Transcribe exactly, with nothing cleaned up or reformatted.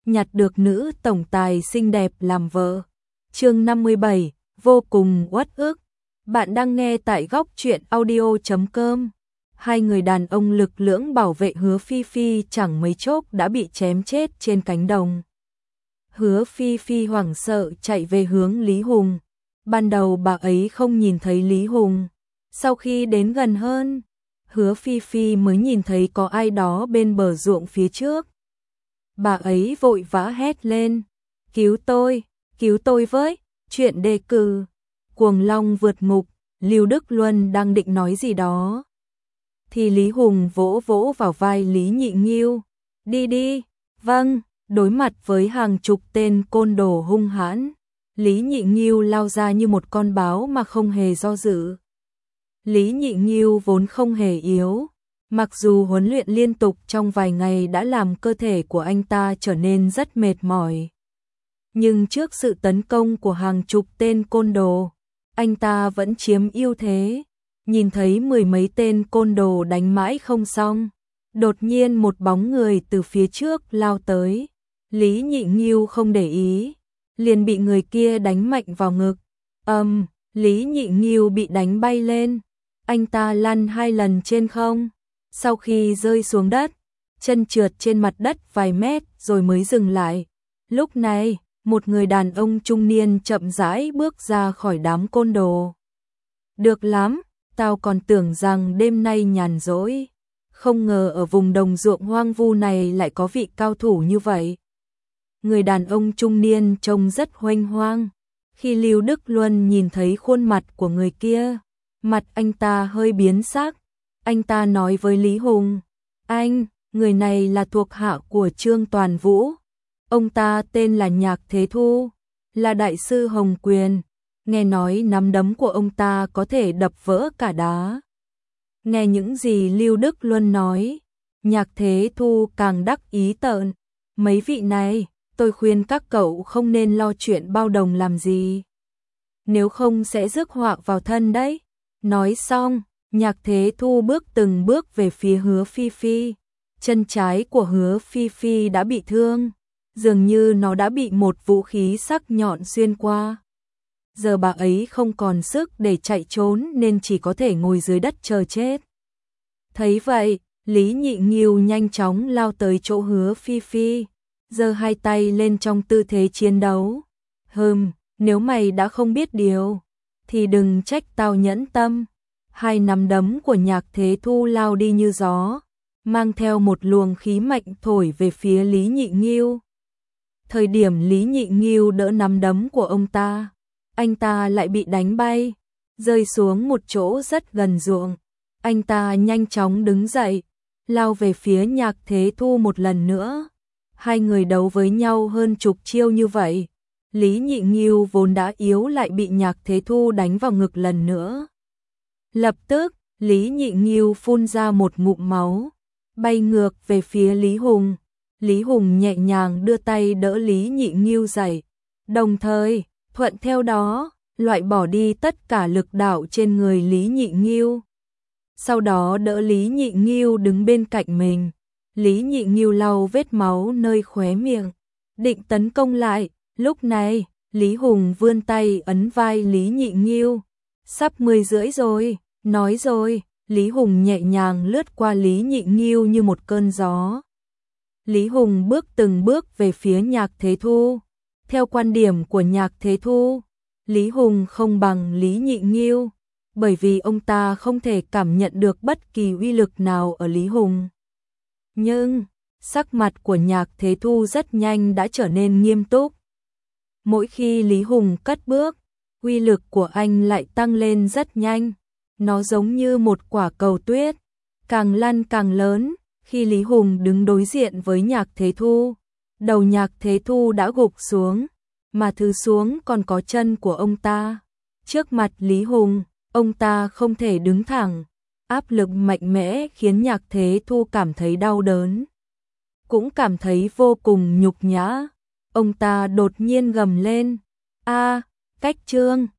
nhặt được nữ tổng tài xinh đẹp làm vợ. Chương năm mươi bảy, vô cùng uất ức. Bạn đang nghe tại góc truyện audio chấm com. Hai người đàn ông lực lưỡng bảo vệ Hứa Phi Phi chẳng mấy chốc đã bị chém chết trên cánh đồng. Hứa Phi Phi hoảng sợ chạy về hướng Lý Hùng. Ban đầu bà ấy không nhìn thấy Lý Hùng. Sau khi đến gần hơn, Hứa Phi Phi mới nhìn thấy có ai đó bên bờ ruộng phía trước. Bà ấy vội vã hét lên, cứu tôi, cứu tôi với, chuyện đề cử, cuồng long vượt ngục. Lưu Đức Luân đang định nói gì đó, thì Lý Hùng vỗ vỗ vào vai Lý Nhị Nghiêu, đi đi, vâng. Đối mặt với hàng chục tên côn đồ hung hãn, Lý Nhị Nghiêu lao ra như một con báo mà không hề do dự. Lý Nhị Nghiêu vốn không hề yếu, mặc dù huấn luyện liên tục trong vài ngày đã làm cơ thể của anh ta trở nên rất mệt mỏi. Nhưng trước sự tấn công của hàng chục tên côn đồ, anh ta vẫn chiếm ưu thế. Nhìn thấy mười mấy tên côn đồ đánh mãi không xong, đột nhiên một bóng người từ phía trước lao tới. Lý Nhị Nghiêu không để ý, liền bị người kia đánh mạnh vào ngực. Ầm, um, Lý Nhị Nghiêu bị đánh bay lên. Anh ta lăn hai lần trên không. Sau khi rơi xuống đất, chân trượt trên mặt đất vài mét rồi mới dừng lại. Lúc này, một người đàn ông trung niên chậm rãi bước ra khỏi đám côn đồ. Được lắm, tao còn tưởng rằng đêm nay nhàn rỗi. Không ngờ ở vùng đồng ruộng hoang vu này lại có vị cao thủ như vậy. Người đàn ông trung niên trông rất huênh hoang. Khi Lưu Đức Luân nhìn thấy khuôn mặt của người kia, mặt anh ta hơi biến sắc. Anh ta nói với Lý Hùng, anh, người này là thuộc hạ của Trương Toàn Vũ. Ông ta tên là Nhạc Thế Thu, là đại sư Hồng Quyền. Nghe nói nắm đấm của ông ta có thể đập vỡ cả đá. Nghe những gì Lưu Đức Luân nói, Nhạc Thế Thu càng đắc ý tợn. Mấy vị này, tôi khuyên các cậu không nên lo chuyện bao đồng làm gì. Nếu không sẽ rước họa vào thân đấy. Nói xong, Nhạc Thế Thu bước từng bước về phía Hứa Phi Phi. Chân trái của Hứa Phi Phi đã bị thương, dường như nó đã bị một vũ khí sắc nhọn xuyên qua. Giờ bà ấy không còn sức để chạy trốn nên chỉ có thể ngồi dưới đất chờ chết. Thấy vậy, Lý Nhị Nghiêu nhanh chóng lao tới chỗ Hứa Phi Phi, giơ hai tay lên trong tư thế chiến đấu. Hừm, nếu mày đã không biết điều, thì đừng trách tao nhẫn tâm. Hai nắm đấm của Nhạc Thế Thu lao đi như gió, mang theo một luồng khí mạnh thổi về phía Lý Nhị Nghiêu. Thời điểm Lý Nhị Nghiêu đỡ nắm đấm của ông ta, anh ta lại bị đánh bay, rơi xuống một chỗ rất gần ruộng. Anh ta nhanh chóng đứng dậy, lao về phía Nhạc Thế Thu một lần nữa. Hai người đấu với nhau hơn chục chiêu như vậy, Lý Nhị Nghiêu vốn đã yếu lại bị Nhạc Thế Thu đánh vào ngực lần nữa. Lập tức, Lý Nhị Nghiêu phun ra một ngụm máu, bay ngược về phía Lý Hùng. Lý Hùng nhẹ nhàng đưa tay đỡ Lý Nhị Nghiêu dậy, đồng thời, thuận theo đó, loại bỏ đi tất cả lực đạo trên người Lý Nhị Nghiêu. Sau đó đỡ Lý Nhị Nghiêu đứng bên cạnh mình. Lý Nhị Nghiêu lau vết máu nơi khóe miệng, định tấn công lại. Lúc này, Lý Hùng vươn tay ấn vai Lý Nhị Nghiêu. Sắp mười rưỡi rồi, nói rồi. Lý Hùng nhẹ nhàng lướt qua Lý Nhị Nghiêu như một cơn gió. Lý Hùng bước từng bước về phía Nhạc Thế Thu. Theo quan điểm của Nhạc Thế Thu, Lý Hùng không bằng Lý Nhị Nghiêu, bởi vì ông ta không thể cảm nhận được bất kỳ uy lực nào ở Lý Hùng. Nhưng, sắc mặt của Nhạc Thế Thu rất nhanh đã trở nên nghiêm túc. Mỗi khi Lý Hùng cất bước, uy lực của anh lại tăng lên rất nhanh. Nó giống như một quả cầu tuyết, càng lăn càng lớn. Khi Lý Hùng đứng đối diện với Nhạc Thế Thu, đầu Nhạc Thế Thu đã gục xuống, mà thứ xuống còn có chân của ông ta. Trước mặt Lý Hùng, ông ta không thể đứng thẳng. Áp lực mạnh mẽ khiến Nhạc Thế Thu cảm thấy đau đớn, cũng cảm thấy vô cùng nhục nhã. Ông ta đột nhiên gầm lên, a, cách Trương.